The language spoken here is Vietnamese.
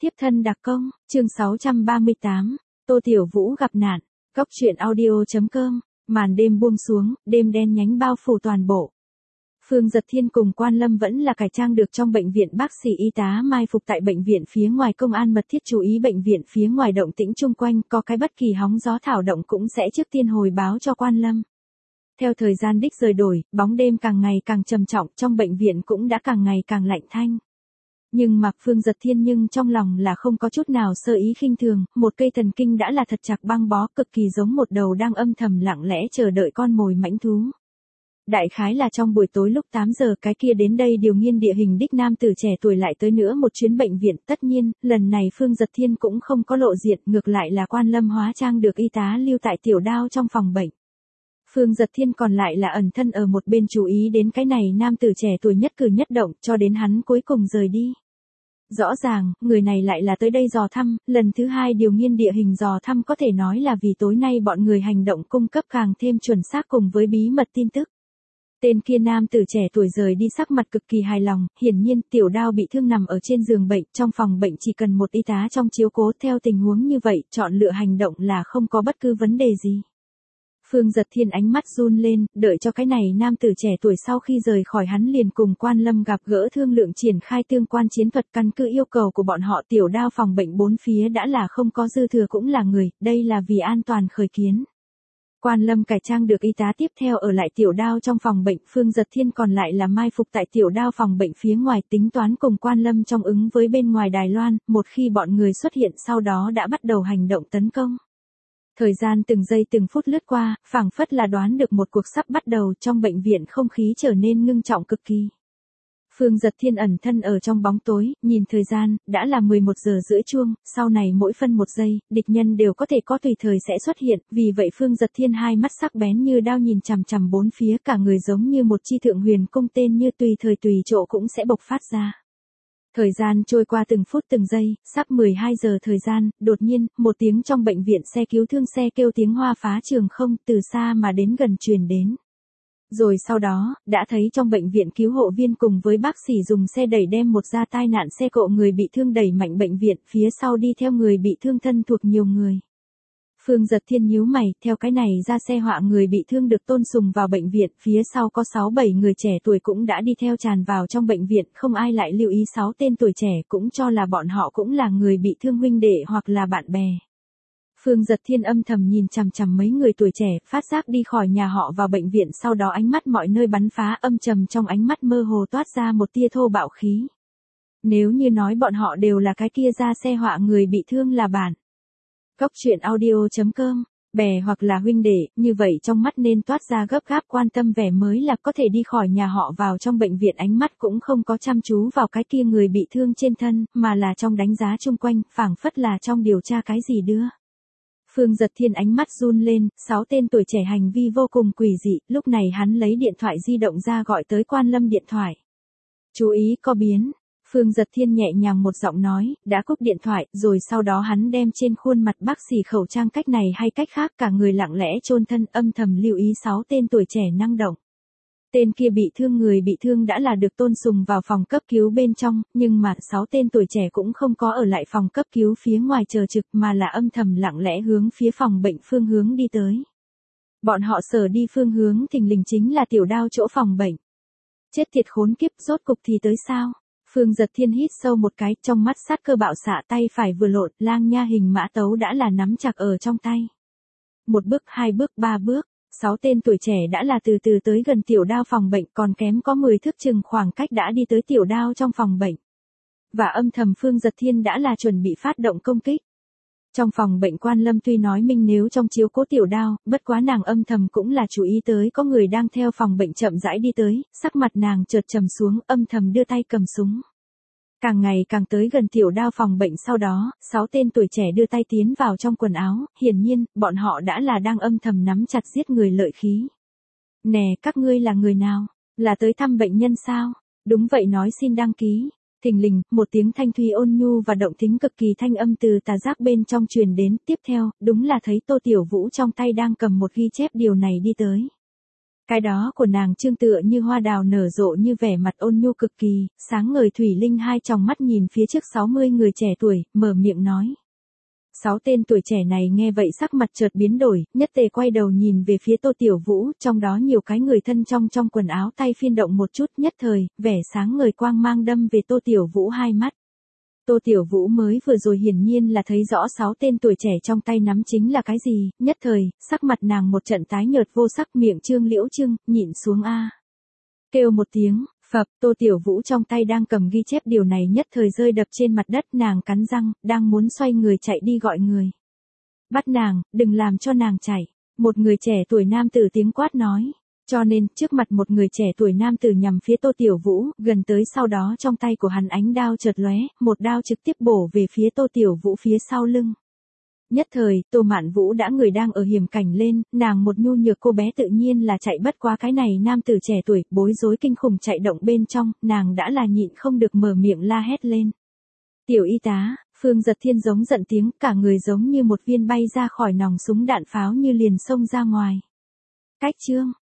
Tiếp thân đặc công, chương 638, Tô Tiểu Vũ gặp nạn, Góc truyện audio.com, màn đêm buông xuống, đêm đen nhánh bao phủ toàn bộ. Phương Dật Thiên cùng Quan Lâm vẫn là cải trang được trong bệnh viện, bác sĩ y tá mai phục tại bệnh viện phía ngoài, công an mật thiết chú ý bệnh viện phía ngoài động tĩnh chung quanh, có cái bất kỳ hóng gió thảo động cũng sẽ trước tiên hồi báo cho Quan Lâm. Theo thời gian đích rời đổi, bóng đêm càng ngày càng trầm trọng, trong bệnh viện cũng đã càng ngày càng lạnh thanh. Nhưng mà Phương Dật Thiên nhưng trong lòng là không có chút nào sơ ý khinh thường, một cây thần kinh đã là thật chặt băng bó, cực kỳ giống một đầu đang âm thầm lặng lẽ chờ đợi con mồi mãnh thú. Đại khái là trong buổi tối lúc 8 giờ, cái kia đến đây điều nghiên địa hình đích nam tử trẻ tuổi lại tới nữa một chuyến bệnh viện. Tất nhiên, lần này Phương Dật Thiên cũng không có lộ diện, ngược lại là Quan Lâm hóa trang được y tá lưu tại tiểu đao trong phòng bệnh. Phương Dật Thiên còn lại là ẩn thân ở một bên chú ý đến cái này nam tử trẻ tuổi nhất cử nhất động, cho đến hắn cuối cùng rời đi. Rõ ràng, người này lại là tới đây dò thăm, lần thứ hai điều nghiên địa hình dò thăm, có thể nói là vì tối nay bọn người hành động cung cấp càng thêm chuẩn xác cùng với bí mật tin tức. Tên kia nam tử trẻ tuổi rời đi sắc mặt cực kỳ hài lòng, hiển nhiên tiểu đao bị thương nằm ở trên giường bệnh, trong phòng bệnh chỉ cần một y tá trong chiếu cố, theo tình huống như vậy, chọn lựa hành động là không có bất cứ vấn đề gì. Phương Dật Thiên ánh mắt run lên, đợi cho cái này nam tử trẻ tuổi sau khi rời khỏi, hắn liền cùng Quan Lâm gặp gỡ thương lượng triển khai tương quan chiến thuật. Căn cứ yêu cầu của bọn họ, tiểu đao phòng bệnh bốn phía đã là không có dư thừa cũng là người, đây là vì an toàn khởi kiến. Quan Lâm cải trang được y tá tiếp theo ở lại tiểu đao trong phòng bệnh, Phương Dật Thiên còn lại là mai phục tại tiểu đao phòng bệnh phía ngoài, tính toán cùng Quan Lâm trong ứng với bên ngoài Đài Loan, một khi bọn người xuất hiện sau đó đã bắt đầu hành động tấn công. Thời gian từng giây từng phút lướt qua, phảng phất là đoán được một cuộc sắp bắt đầu, trong bệnh viện không khí trở nên ngưng trọng cực kỳ. Phương Dật Thiên ẩn thân ở trong bóng tối, nhìn thời gian, đã là 11 giờ rưỡi chuông, sau này mỗi phân một giây, địch nhân đều có thể có tùy thời sẽ xuất hiện, vì vậy Phương Dật Thiên hai mắt sắc bén như đao nhìn chằm chằm bốn phía, cả người giống như một chi thượng huyền cung tên, như tùy thời tùy chỗ cũng sẽ bộc phát ra. Thời gian trôi qua từng phút từng giây, sắp 12 giờ thời gian, đột nhiên, một tiếng trong bệnh viện xe cứu thương xe kêu tiếng hoa phá trường không, từ xa mà đến gần truyền đến. Rồi sau đó, đã thấy trong bệnh viện cứu hộ viên cùng với bác sĩ dùng xe đẩy đem một ra tai nạn xe cộ người bị thương đẩy mạnh bệnh viện, phía sau đi theo người bị thương thân thuộc nhiều người. Phương Dật Thiên nhíu mày, theo cái này ra xe họa người bị thương được tôn sùng vào bệnh viện, phía sau có 6-7 người trẻ tuổi cũng đã đi theo tràn vào trong bệnh viện, không ai lại lưu ý 6 tên tuổi trẻ, cũng cho là bọn họ cũng là người bị thương huynh đệ hoặc là bạn bè. Phương Dật Thiên âm thầm nhìn chằm chằm mấy người tuổi trẻ, phát giác đi khỏi nhà họ vào bệnh viện, sau đó ánh mắt mọi nơi bắn phá, âm trầm trong ánh mắt mơ hồ toát ra một tia thô bạo khí. Nếu như nói bọn họ đều là cái kia ra xe họa người bị thương là bạn. Góc truyện audio.com, bè hoặc là huynh đệ, như vậy trong mắt nên toát ra gấp gáp quan tâm vẻ mới là có thể đi khỏi nhà họ vào trong bệnh viện, ánh mắt cũng không có chăm chú vào cái kia người bị thương trên thân, mà là trong đánh giá chung quanh, phảng phất là trong điều tra cái gì đưa. Phương Dật Thiên ánh mắt run lên, 6 tên tuổi trẻ hành vi vô cùng quỷ dị, lúc này hắn lấy điện thoại di động ra gọi tới Quan Lâm điện thoại. Chú ý có biến. Phương Dật Thiên nhẹ nhàng một giọng nói, đã cúp điện thoại, rồi sau đó hắn đem trên khuôn mặt bác sĩ khẩu trang cách này hay cách khác, cả người lặng lẽ chôn thân, âm thầm lưu ý 6 tên tuổi trẻ năng động. Tên kia bị thương, người bị thương đã là được tôn sùng vào phòng cấp cứu bên trong, nhưng mà 6 tên tuổi trẻ cũng không có ở lại phòng cấp cứu phía ngoài chờ trực, mà là âm thầm lặng lẽ hướng phía phòng bệnh phương hướng đi tới. Bọn họ sở đi phương hướng thình lình chính là tiểu đao chỗ phòng bệnh. Chết tiệt khốn kiếp, rốt cục thì tới sao? Phương Dật Thiên hít sâu một cái, trong mắt sát cơ bạo xạ, tay phải vừa lộn, lang nha hình mã tấu đã là nắm chặt ở trong tay. Một bước, 2 bước, 3 bước, 6 tên tuổi trẻ đã là từ từ tới gần tiểu đao phòng bệnh, còn kém có 10 thước chừng khoảng cách đã đi tới tiểu đao trong phòng bệnh. Và âm thầm Phương Dật Thiên đã là chuẩn bị phát động công kích. Trong phòng bệnh Quan Lâm tuy nói minh nếu trong chiếu cố tiểu đao, bất quá nàng âm thầm cũng là chú ý tới có người đang theo phòng bệnh chậm rãi đi tới, sắc mặt nàng chợt trầm xuống, âm thầm đưa tay cầm súng. Càng ngày càng tới gần tiểu đao phòng bệnh, sau đó, 6 tên tuổi trẻ đưa tay tiến vào trong quần áo, hiển nhiên, bọn họ đã là đang âm thầm nắm chặt giết người lợi khí. Nè, các ngươi là người nào? Là tới thăm bệnh nhân sao? Đúng vậy, nói xin đăng ký. Thình lình, một tiếng thanh thúy ôn nhu và động tính cực kỳ thanh âm từ tà giác bên trong truyền đến, tiếp theo, đúng là thấy Tô Tiểu Vũ trong tay đang cầm một ghi chép điều này đi tới. Cái đó của nàng trương tựa như hoa đào nở rộ như vẻ mặt ôn nhu cực kỳ, sáng ngời thủy linh hai tròng mắt nhìn phía trước 60 người trẻ tuổi, mở miệng nói. 6 tên tuổi trẻ này nghe vậy sắc mặt chợt biến đổi, nhất tề quay đầu nhìn về phía Tô Tiểu Vũ, trong đó nhiều cái người thân trong quần áo tay phiên động một chút, nhất thời, vẻ sáng ngời quang mang đâm về Tô Tiểu Vũ hai mắt. Tô Tiểu Vũ mới vừa rồi hiển nhiên là thấy rõ 6 tên tuổi trẻ trong tay nắm chính là cái gì, nhất thời, sắc mặt nàng một trận tái nhợt vô sắc, miệng trương liễu trưng, nhịn xuống a. Kêu một tiếng, phập, Tô Tiểu Vũ trong tay đang cầm ghi chép điều này nhất thời rơi đập trên mặt đất, nàng cắn răng, đang muốn xoay người chạy đi gọi người. Bắt nàng, đừng làm cho nàng chạy. Một người trẻ tuổi nam tử tiếng quát nói. Cho nên, trước mặt một người trẻ tuổi nam tử nhằm phía Tô Tiểu Vũ, gần tới sau đó trong tay của hắn ánh đao chợt lóe, một đao trực tiếp bổ về phía Tô Tiểu Vũ phía sau lưng. Nhất thời, Tô Mạn Vũ đã người đang ở hiểm cảnh lên, nàng một nhu nhược cô bé tự nhiên là chạy bất qua cái này nam tử trẻ tuổi, bối rối kinh khủng chạy động bên trong, nàng đã là nhịn không được mở miệng la hét lên. Tiểu y tá, Phương Giật Thiên giống giận tiếng, cả người giống như một viên bay ra khỏi nòng súng đạn pháo như liền xông ra ngoài. Cách chương